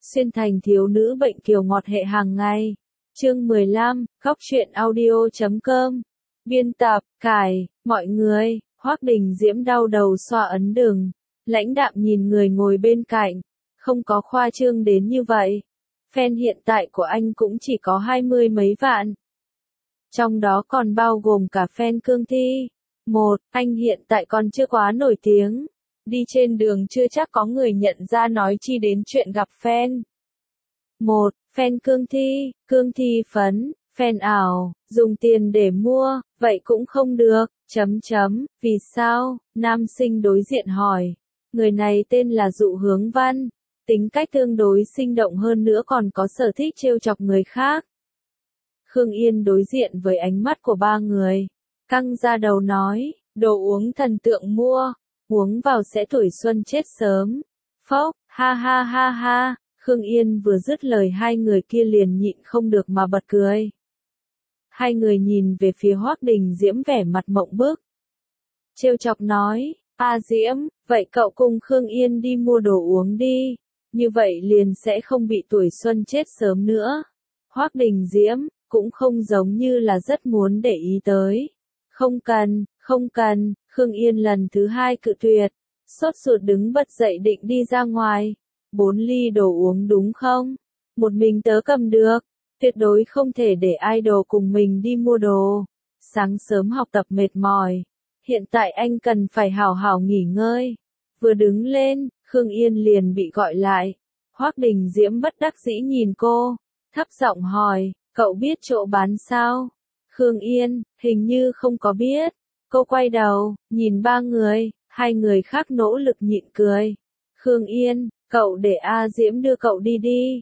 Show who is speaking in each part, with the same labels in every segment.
Speaker 1: Xuyên thành thiếu nữ bệnh kiều ngọt hệ hàng ngày. Chương 15, Góc truyện audio.com. Biên tập, Cải, mọi người, Hoắc Đình Diễm đau đầu xoa ấn đường. Lãnh đạm nhìn người ngồi bên cạnh. Không có khoa trương đến như vậy. Fan hiện tại của anh cũng chỉ có 20 mấy vạn. Trong đó còn bao gồm cả fan cương thi. Anh hiện tại còn chưa quá nổi tiếng. Đi trên đường chưa chắc có người nhận ra nói chi đến chuyện gặp fan. Fan cương thi phấn, fan ảo, dùng tiền để mua, vậy cũng không được, vì sao, nam sinh đối diện hỏi. Người này tên là Dụ Hướng Văn, tính cách tương đối sinh động hơn nữa còn có sở thích trêu chọc người khác. Khương Yên đối diện với ánh mắt của ba người, căng ra đầu nói, đồ uống thần tượng mua, uống vào sẽ tuổi xuân chết sớm. Phốc, ha ha ha ha. Khương Yên vừa dứt lời hai người kia liền nhịn không được mà bật cười. Hai người nhìn về phía Hoắc Đình Diễm vẻ mặt mộng bức. Trêu chọc nói, A Diễm, vậy cậu cùng Khương Yên đi mua đồ uống đi, như vậy liền sẽ không bị tuổi xuân chết sớm nữa. Hoắc Đình Diễm, cũng không giống như là rất muốn để ý tới. Không cần, Khương Yên lần thứ hai cự tuyệt, sốt ruột đứng bật dậy định đi ra ngoài. 4 ly đồ uống đúng không? Một mình tớ cầm được, tuyệt đối không thể để idol cùng mình đi mua đồ. Sáng sớm học tập mệt mỏi, hiện tại anh cần phải hào hào nghỉ ngơi. Vừa đứng lên, Khương Yên liền bị gọi lại. Hoắc Đình Diễm bất đắc dĩ nhìn cô, thấp giọng hỏi, cậu biết chỗ bán sao? Khương Yên, hình như không có biết. Cô quay đầu, nhìn ba người, hai người khác nỗ lực nhịn cười. Khương Yên, cậu để A Diễm đưa cậu đi đi.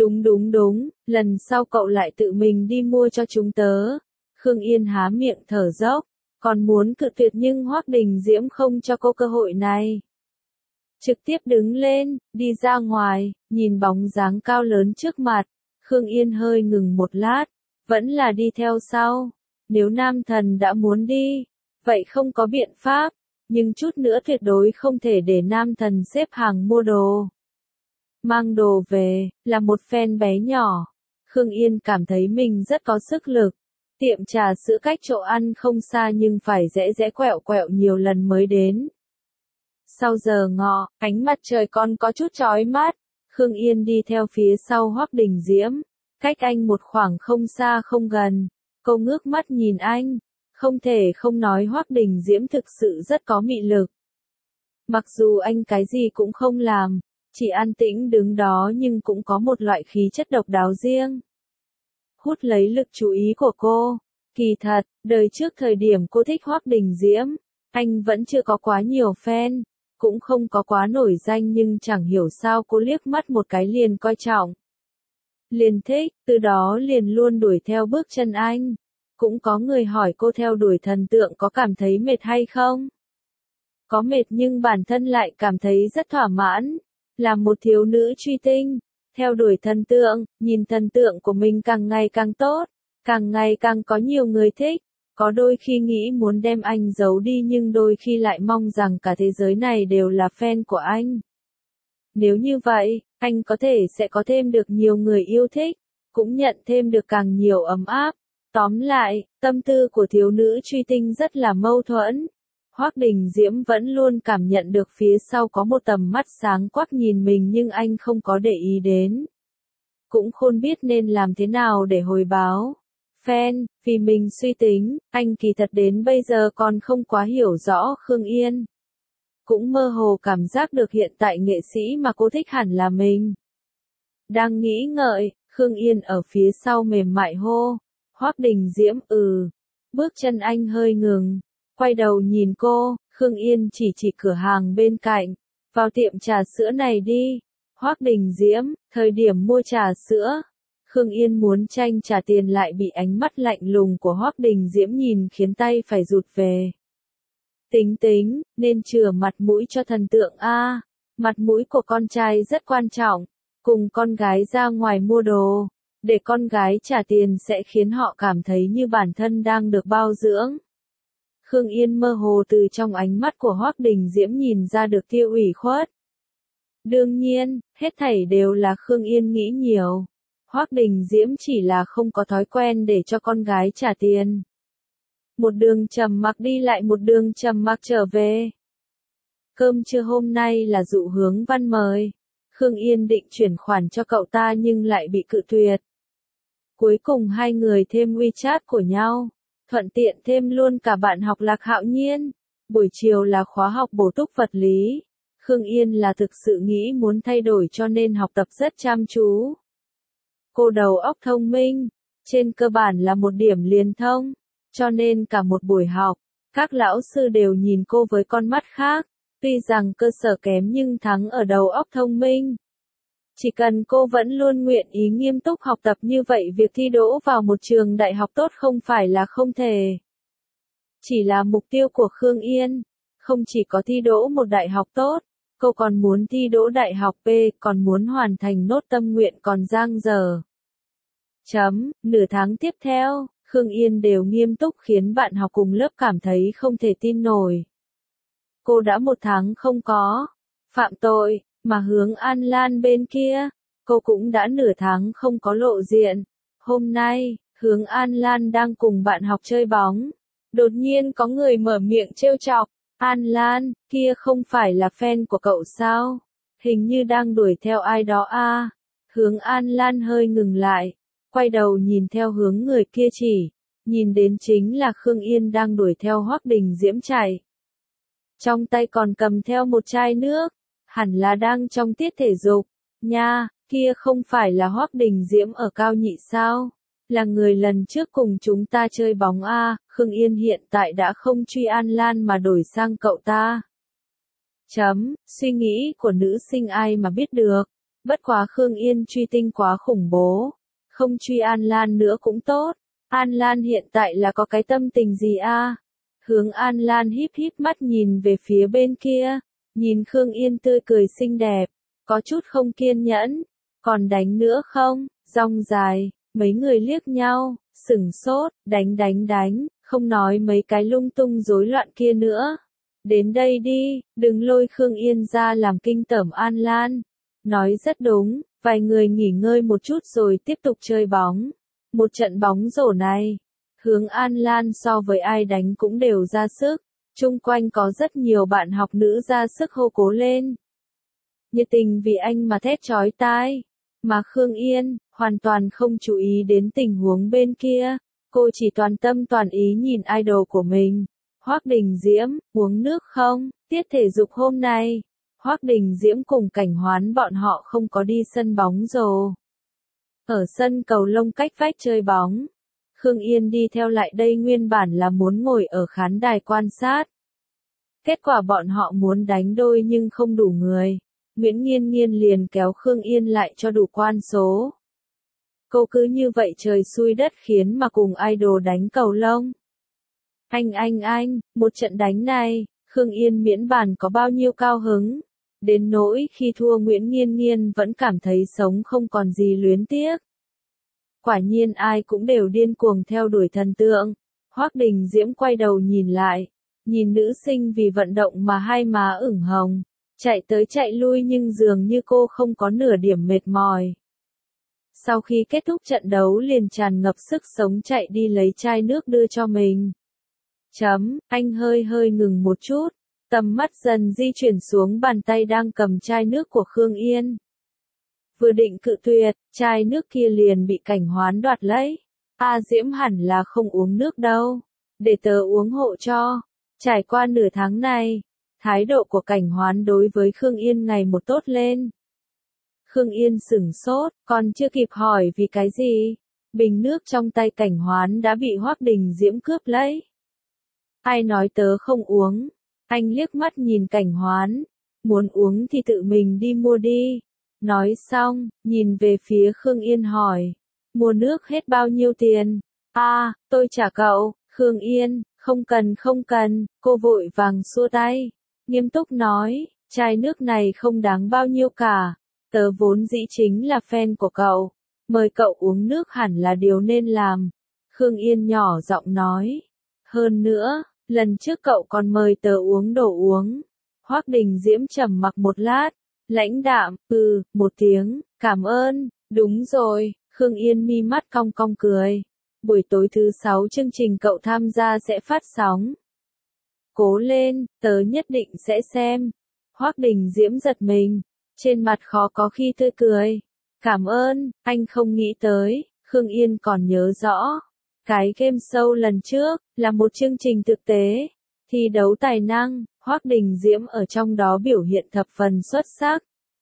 Speaker 1: Đúng, lần sau cậu lại tự mình đi mua cho chúng tớ. Khương Yên há miệng thở dốc, còn muốn cự tuyệt nhưng Hoắc Đình Diễm không cho cô cơ hội này. Trực tiếp đứng lên, đi ra ngoài, nhìn bóng dáng cao lớn trước mặt. Khương Yên hơi ngừng một lát, vẫn là đi theo sau. Nếu nam thần đã muốn đi, vậy không có biện pháp, nhưng chút nữa tuyệt đối không thể để nam thần xếp hàng mua đồ. Mang đồ về, là một fan bé nhỏ. Khương Yên cảm thấy mình rất có sức lực. Tiệm trà sữa cách chỗ ăn không xa nhưng phải rẽ quẹo nhiều lần mới đến. Sau giờ ngọ, ánh mặt trời còn có chút chói mắt. Khương Yên đi theo phía sau Hoắc Đình Diễm, cách anh một khoảng không xa không gần. Cô ngước mắt nhìn anh, không thể không nói Hoắc Đình Diễm thực sự rất có mị lực. Mặc dù anh cái gì cũng không làm, chỉ an tĩnh đứng đó nhưng cũng có một loại khí chất độc đáo riêng. Hút lấy lực chú ý của cô. Kỳ thật, đời trước thời điểm cô thích Hoắc Đình Diễm, anh vẫn chưa có quá nhiều fan, cũng không có quá nổi danh nhưng chẳng hiểu sao cô liếc mắt một cái liền coi trọng. Liền thích, từ đó liền luôn đuổi theo bước chân anh. Cũng có người hỏi cô theo đuổi thần tượng có cảm thấy mệt hay không? Có mệt nhưng bản thân lại cảm thấy rất thỏa mãn. Là một thiếu nữ truy tinh, theo đuổi thần tượng, nhìn thần tượng của mình càng ngày càng tốt, càng ngày càng có nhiều người thích. Có đôi khi nghĩ muốn đem anh giấu đi nhưng đôi khi lại mong rằng cả thế giới này đều là fan của anh. Nếu như vậy, anh có thể sẽ có thêm được nhiều người yêu thích, cũng nhận thêm được càng nhiều ấm áp. Tóm lại, tâm tư của thiếu nữ truy tinh rất là mâu thuẫn. Hoắc Đình Diễm vẫn luôn cảm nhận được phía sau có một tầm mắt sáng quắc nhìn mình nhưng anh không có để ý đến. Cũng không biết nên làm thế nào để hồi báo. Fan, vì mình suy tính, anh kỳ thật đến bây giờ còn không quá hiểu rõ Khương Yên. Cũng mơ hồ cảm giác được hiện tại nghệ sĩ mà cô thích hẳn là mình. Đang nghĩ ngợi, Khương Yên ở phía sau mềm mại hô. Hoắc Đình Diễm Bước chân anh hơi ngừng. Quay đầu nhìn cô, Khương Yên chỉ cửa hàng bên cạnh. Vào tiệm trà sữa này đi. Hoắc Đình Diễm, thời điểm mua trà sữa. Khương Yên muốn tranh trả tiền lại bị ánh mắt lạnh lùng của Hoắc Đình Diễm nhìn khiến tay phải rụt về. Tính, nên chừa mặt mũi cho thần tượng a. Mặt mũi của con trai rất quan trọng. Cùng con gái ra ngoài mua đồ, để con gái trả tiền sẽ khiến họ cảm thấy như bản thân đang được bao dưỡng. Khương Yên mơ hồ từ trong ánh mắt của Hoắc Đình Diễm nhìn ra được tia ủy khuất. Đương nhiên, hết thảy đều là Khương Yên nghĩ nhiều. Hoắc Đình Diễm chỉ là không có thói quen để cho con gái trả tiền. Một đường trầm mặc đi lại một đường trầm mặc trở về. Cơm trưa hôm nay là Dụ Hướng Văn mời. Khương Yên định chuyển khoản cho cậu ta nhưng lại bị cự tuyệt. Cuối cùng hai người thêm WeChat của nhau, thuận tiện thêm luôn cả bạn học Lạc Hạo Nhiên. Buổi chiều là khóa học bổ túc vật lý. Khương Yên là thực sự nghĩ muốn thay đổi cho nên học tập rất chăm chú. Cô đầu óc thông minh, trên cơ bản là một điểm liền thông, cho nên cả một buổi học, các lão sư đều nhìn cô với con mắt khác. Tuy rằng cơ sở kém nhưng thắng ở đầu óc thông minh. Chỉ cần cô vẫn luôn nguyện ý nghiêm túc học tập như vậy việc thi đỗ vào một trường đại học tốt không phải là không thể. Chỉ là mục tiêu của Khương Yên, không chỉ có thi đỗ một đại học tốt, cô còn muốn thi đỗ đại học B, còn muốn hoàn thành nốt tâm nguyện còn dang dở. Nửa tháng tiếp theo, Khương Yên đều nghiêm túc khiến bạn học cùng lớp cảm thấy không thể tin nổi. Cô đã 1 tháng không có phạm tội, mà Hướng An Lan bên kia, cô cũng đã nửa tháng không có lộ diện. Hôm nay, Hướng An Lan đang cùng bạn học chơi bóng. Đột nhiên có người mở miệng trêu chọc. An Lan, kia không phải là fan của cậu sao? Hình như đang đuổi theo ai đó à? Hướng An Lan hơi ngừng lại, quay đầu nhìn theo hướng người kia chỉ, nhìn đến chính là Khương Yên đang đuổi theo Hoắc Đình Diễm chạy. Trong tay còn cầm theo một chai nước, hẳn là đang trong tiết thể dục. Nha, kia không phải là Hoắc Đình Diễm ở Cao Nhị sao? Là người lần trước cùng chúng ta chơi bóng a. Khương Yên hiện tại đã không truy An Lan mà đổi sang cậu ta. Suy nghĩ của nữ sinh ai mà biết được. Bất quá Khương Yên truy tinh quá khủng bố. Không truy An Lan nữa cũng tốt. An Lan hiện tại là có cái tâm tình gì a? Hướng An Lan híp híp mắt nhìn về phía bên kia. Nhìn Khương Yên tươi cười xinh đẹp. Có chút không kiên nhẫn. Còn đánh nữa không? Rong dài. Mấy người liếc nhau, sửng sốt, đánh, không nói mấy cái lung tung rối loạn kia nữa. Đến đây đi, đừng lôi Khương Yên ra làm kinh tởm An Lan. Nói rất đúng, vài người nghỉ ngơi một chút rồi tiếp tục chơi bóng. Một trận bóng rổ này, Hướng An Lan so với ai đánh cũng đều ra sức. Chung quanh có rất nhiều bạn học nữ ra sức hô cố lên. Nhiệt tình vì anh mà thét chói tai. Mà Khương Yên, hoàn toàn không chú ý đến tình huống bên kia. Cô chỉ toàn tâm toàn ý nhìn idol của mình. Hoắc Đình Diễm, uống nước không? Tiết thể dục hôm nay, Hoắc Đình Diễm cùng Cảnh Hoán bọn họ không có đi sân bóng rổ. Ở sân cầu lông cách vách chơi bóng. Khương Yên đi theo lại đây nguyên bản là muốn ngồi ở khán đài quan sát. Kết quả bọn họ muốn đánh đôi nhưng không đủ người. Nguyễn Nghiên Nghiên liền kéo Khương Yên lại cho đủ quan số. Cô cứ như vậy trời xui đất khiến mà cùng idol đánh cầu lông. Anh, một trận đánh này, Khương Yên miễn bàn có bao nhiêu cao hứng. Đến nỗi khi thua Nguyễn Nghiên Nghiên vẫn cảm thấy sống không còn gì luyến tiếc. Quả nhiên ai cũng đều điên cuồng theo đuổi thần tượng. Hoắc Đình Diễm quay đầu nhìn lại, nhìn nữ sinh vì vận động mà hai má ửng hồng. Chạy tới chạy lui nhưng dường như cô không có nửa điểm mệt mỏi. Sau khi kết thúc trận đấu liền tràn ngập sức sống chạy đi lấy chai nước đưa cho mình. Anh hơi ngừng một chút, tầm mắt dần di chuyển xuống bàn tay đang cầm chai nước của Khương Yên. Vừa định cự tuyệt, chai nước kia liền bị Cảnh Hoán đoạt lấy. Diễm hẳn là không uống nước đâu. Để tớ uống hộ cho. Trải qua nửa tháng này, thái độ của Cảnh Hoán đối với Khương Yên ngày một tốt lên. Khương Yên sửng sốt, còn chưa kịp hỏi vì cái gì. Bình nước trong tay Cảnh Hoán đã bị Hoắc Đình Diễm cướp lấy. Ai nói tớ không uống? Anh liếc mắt nhìn Cảnh Hoán. Muốn uống thì tự mình đi mua đi. Nói xong, nhìn về phía Khương Yên hỏi. Mua nước hết bao nhiêu tiền? Tôi trả cậu. Khương Yên, không cần, cô vội vàng xua tay. Nghiêm túc nói, chai nước này không đáng bao nhiêu cả. Tớ vốn dĩ chính là fan của cậu. Mời cậu uống nước hẳn là điều nên làm. Khương Yên nhỏ giọng nói. Hơn nữa, lần trước cậu còn mời tớ uống đồ uống. Hoắc Đình Diễm trầm mặc một lát, Lãnh đạm, một tiếng, cảm ơn, đúng rồi, Khương Yên mi mắt cong cong cười. Buổi tối thứ 6 chương trình cậu tham gia sẽ phát sóng. Cố lên, tớ nhất định sẽ xem. Hoắc Đình Diễm giật mình, trên mặt khó có khi tươi cười. Cảm ơn, anh không nghĩ tới, Khương Yên còn nhớ rõ. Cái game show lần trước, là một chương trình thực tế. Thi đấu tài năng, Hoắc Đình Diễm ở trong đó biểu hiện thập phần xuất sắc.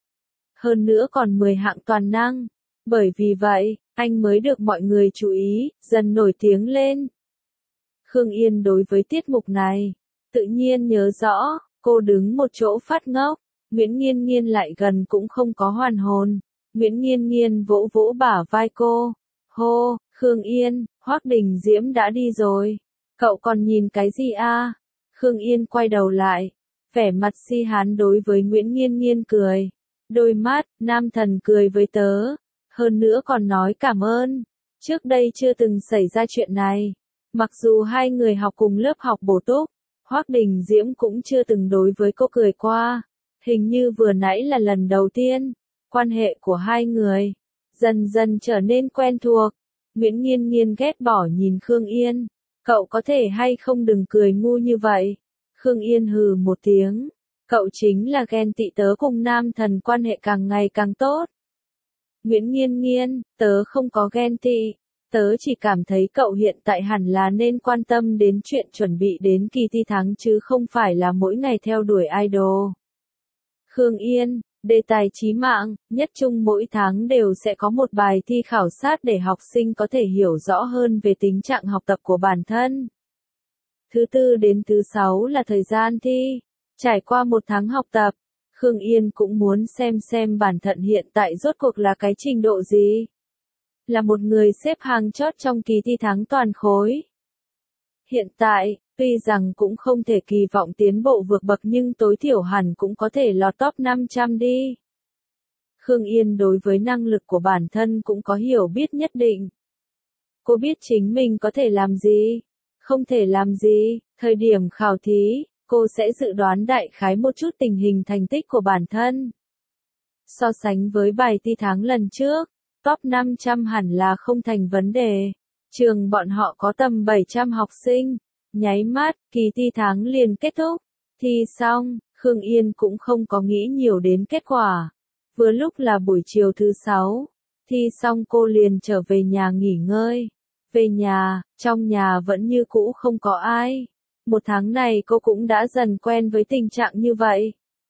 Speaker 1: Hơn nữa còn 10 hạng toàn năng. Bởi vì vậy, anh mới được mọi người chú ý, dần nổi tiếng lên. Khương Yên đối với tiết mục này, tự nhiên nhớ rõ, cô đứng một chỗ phát ngốc. Nguyễn Nghiên Nghiên lại gần cũng không có hoàn hồn. Nguyễn Nghiên Nghiên vỗ vỗ bả vai cô. Hô, Khương Yên, Hoắc Đình Diễm đã đi rồi. Cậu còn nhìn cái gì a? Khương Yên quay đầu lại, vẻ mặt si hán đối với Nguyễn Nghiên Nghiên cười. Đôi mắt, nam thần cười với tớ. Hơn nữa còn nói cảm ơn. Trước đây chưa từng xảy ra chuyện này. Mặc dù hai người học cùng lớp học bổ túc, Hoắc Đình Diễm cũng chưa từng đối với cô cười qua. Hình như vừa nãy là lần đầu tiên. Quan hệ của hai người dần dần trở nên quen thuộc. Nguyễn Nghiên Nghiên ghét bỏ nhìn Khương Yên. Cậu có thể hay không đừng cười ngu như vậy. Khương Yên hừ một tiếng. Cậu chính là ghen tị tớ cùng nam thần quan hệ càng ngày càng tốt. Nguyễn Nghiên Nghiên, tớ không có ghen tị. Tớ chỉ cảm thấy cậu hiện tại hẳn là nên quan tâm đến chuyện chuẩn bị đến kỳ thi tháng chứ không phải là mỗi ngày theo đuổi idol. Khương Yên, đề tài chí mạng, nhất trung mỗi tháng đều sẽ có một bài thi khảo sát để học sinh có thể hiểu rõ hơn về tình trạng học tập của bản thân. Thứ tư đến thứ 6 là thời gian thi. Trải qua một tháng học tập, Khương Yên cũng muốn xem bản thân hiện tại rốt cuộc là cái trình độ gì. Là một người xếp hàng chót trong kỳ thi tháng toàn khối. Hiện tại, tuy rằng cũng không thể kỳ vọng tiến bộ vượt bậc nhưng tối thiểu hẳn cũng có thể lọt top 500 đi. Khương Yên đối với năng lực của bản thân cũng có hiểu biết nhất định. Cô biết chính mình có thể làm gì, không thể làm gì. Thời điểm khảo thí, cô sẽ dự đoán đại khái một chút tình hình thành tích của bản thân. So sánh với bài thi tháng lần trước, top 500 hẳn là không thành vấn đề. Trường bọn họ có tầm 700 học sinh. Nháy mắt, kỳ thi tháng liền kết thúc. Thi xong, Khương Yên cũng không có nghĩ nhiều đến kết quả. Vừa lúc là buổi chiều thứ 6. Thi xong cô liền trở về nhà nghỉ ngơi. Về nhà, trong nhà vẫn như cũ không có ai. Một tháng này cô cũng đã dần quen với tình trạng như vậy.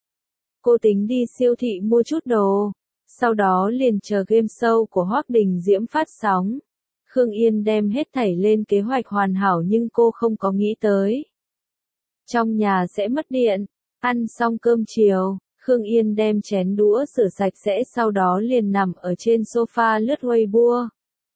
Speaker 1: Cô tính đi siêu thị mua chút đồ. Sau đó liền chờ game show của Hoắc Đình Diễm phát sóng. Khương Yên đem hết thảy lên kế hoạch hoàn hảo nhưng cô không có nghĩ tới. Trong nhà sẽ mất điện. Ăn xong cơm chiều, Khương Yên đem chén đũa rửa sạch sẽ sau đó liền nằm ở trên sofa lướt Weibo.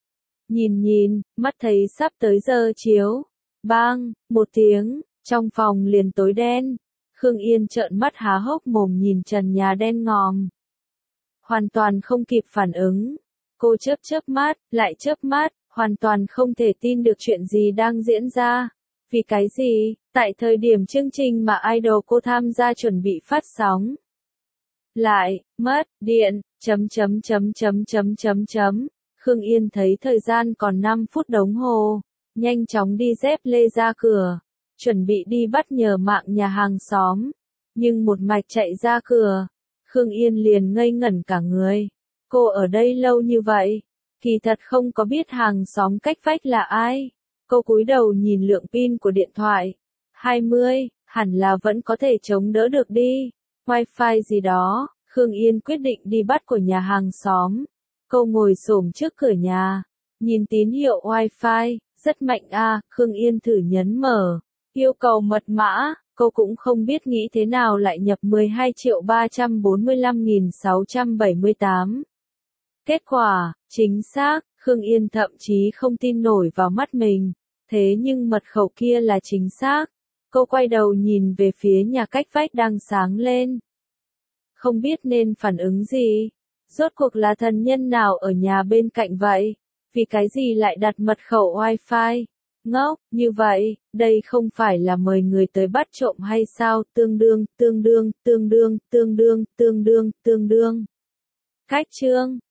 Speaker 1: Nhìn, mắt thấy sắp tới giờ chiếu. Bang, một tiếng, trong phòng liền tối đen. Khương Yên trợn mắt há hốc mồm nhìn trần nhà đen ngòm. Hoàn toàn không kịp phản ứng. Cô chớp mắt, lại chớp mắt, hoàn toàn không thể tin được chuyện gì đang diễn ra. Vì cái gì, tại thời điểm chương trình mà idol cô tham gia chuẩn bị phát sóng. Lại, mất, điện, chấm. Khương Yên thấy thời gian còn 5 phút đồng hồ. Nhanh chóng đi dép lê ra cửa. Chuẩn bị đi bắt nhờ mạng nhà hàng xóm. Nhưng một mạch chạy ra cửa. Khương Yên liền ngây ngẩn cả người. Cô ở đây lâu như vậy. Kỳ thật không có biết hàng xóm cách vách là ai. Cô cúi đầu nhìn lượng pin của điện thoại. 20, hẳn là vẫn có thể chống đỡ được đi. Wi-Fi gì đó, Khương Yên quyết định đi bắt của nhà hàng xóm. Cô ngồi xổm trước cửa nhà. Nhìn tín hiệu Wi-Fi, rất mạnh a. Khương Yên thử nhấn mở. Yêu cầu mật mã, cô cũng không biết nghĩ thế nào lại nhập 12.345.678. Kết quả, chính xác, Khương Yên thậm chí không tin nổi vào mắt mình. Thế nhưng mật khẩu kia là chính xác. Cô quay đầu nhìn về phía nhà cách vách đang sáng lên. Không biết nên phản ứng gì. Rốt cuộc là thần nhân nào ở nhà bên cạnh vậy? Vì cái gì lại đặt mật khẩu Wi-Fi? Ngốc, như vậy, đây không phải là mời người tới bắt trộm hay sao? Tương đương, tương đương, tương đương, tương đương, tương đương, tương đương. Khách trương.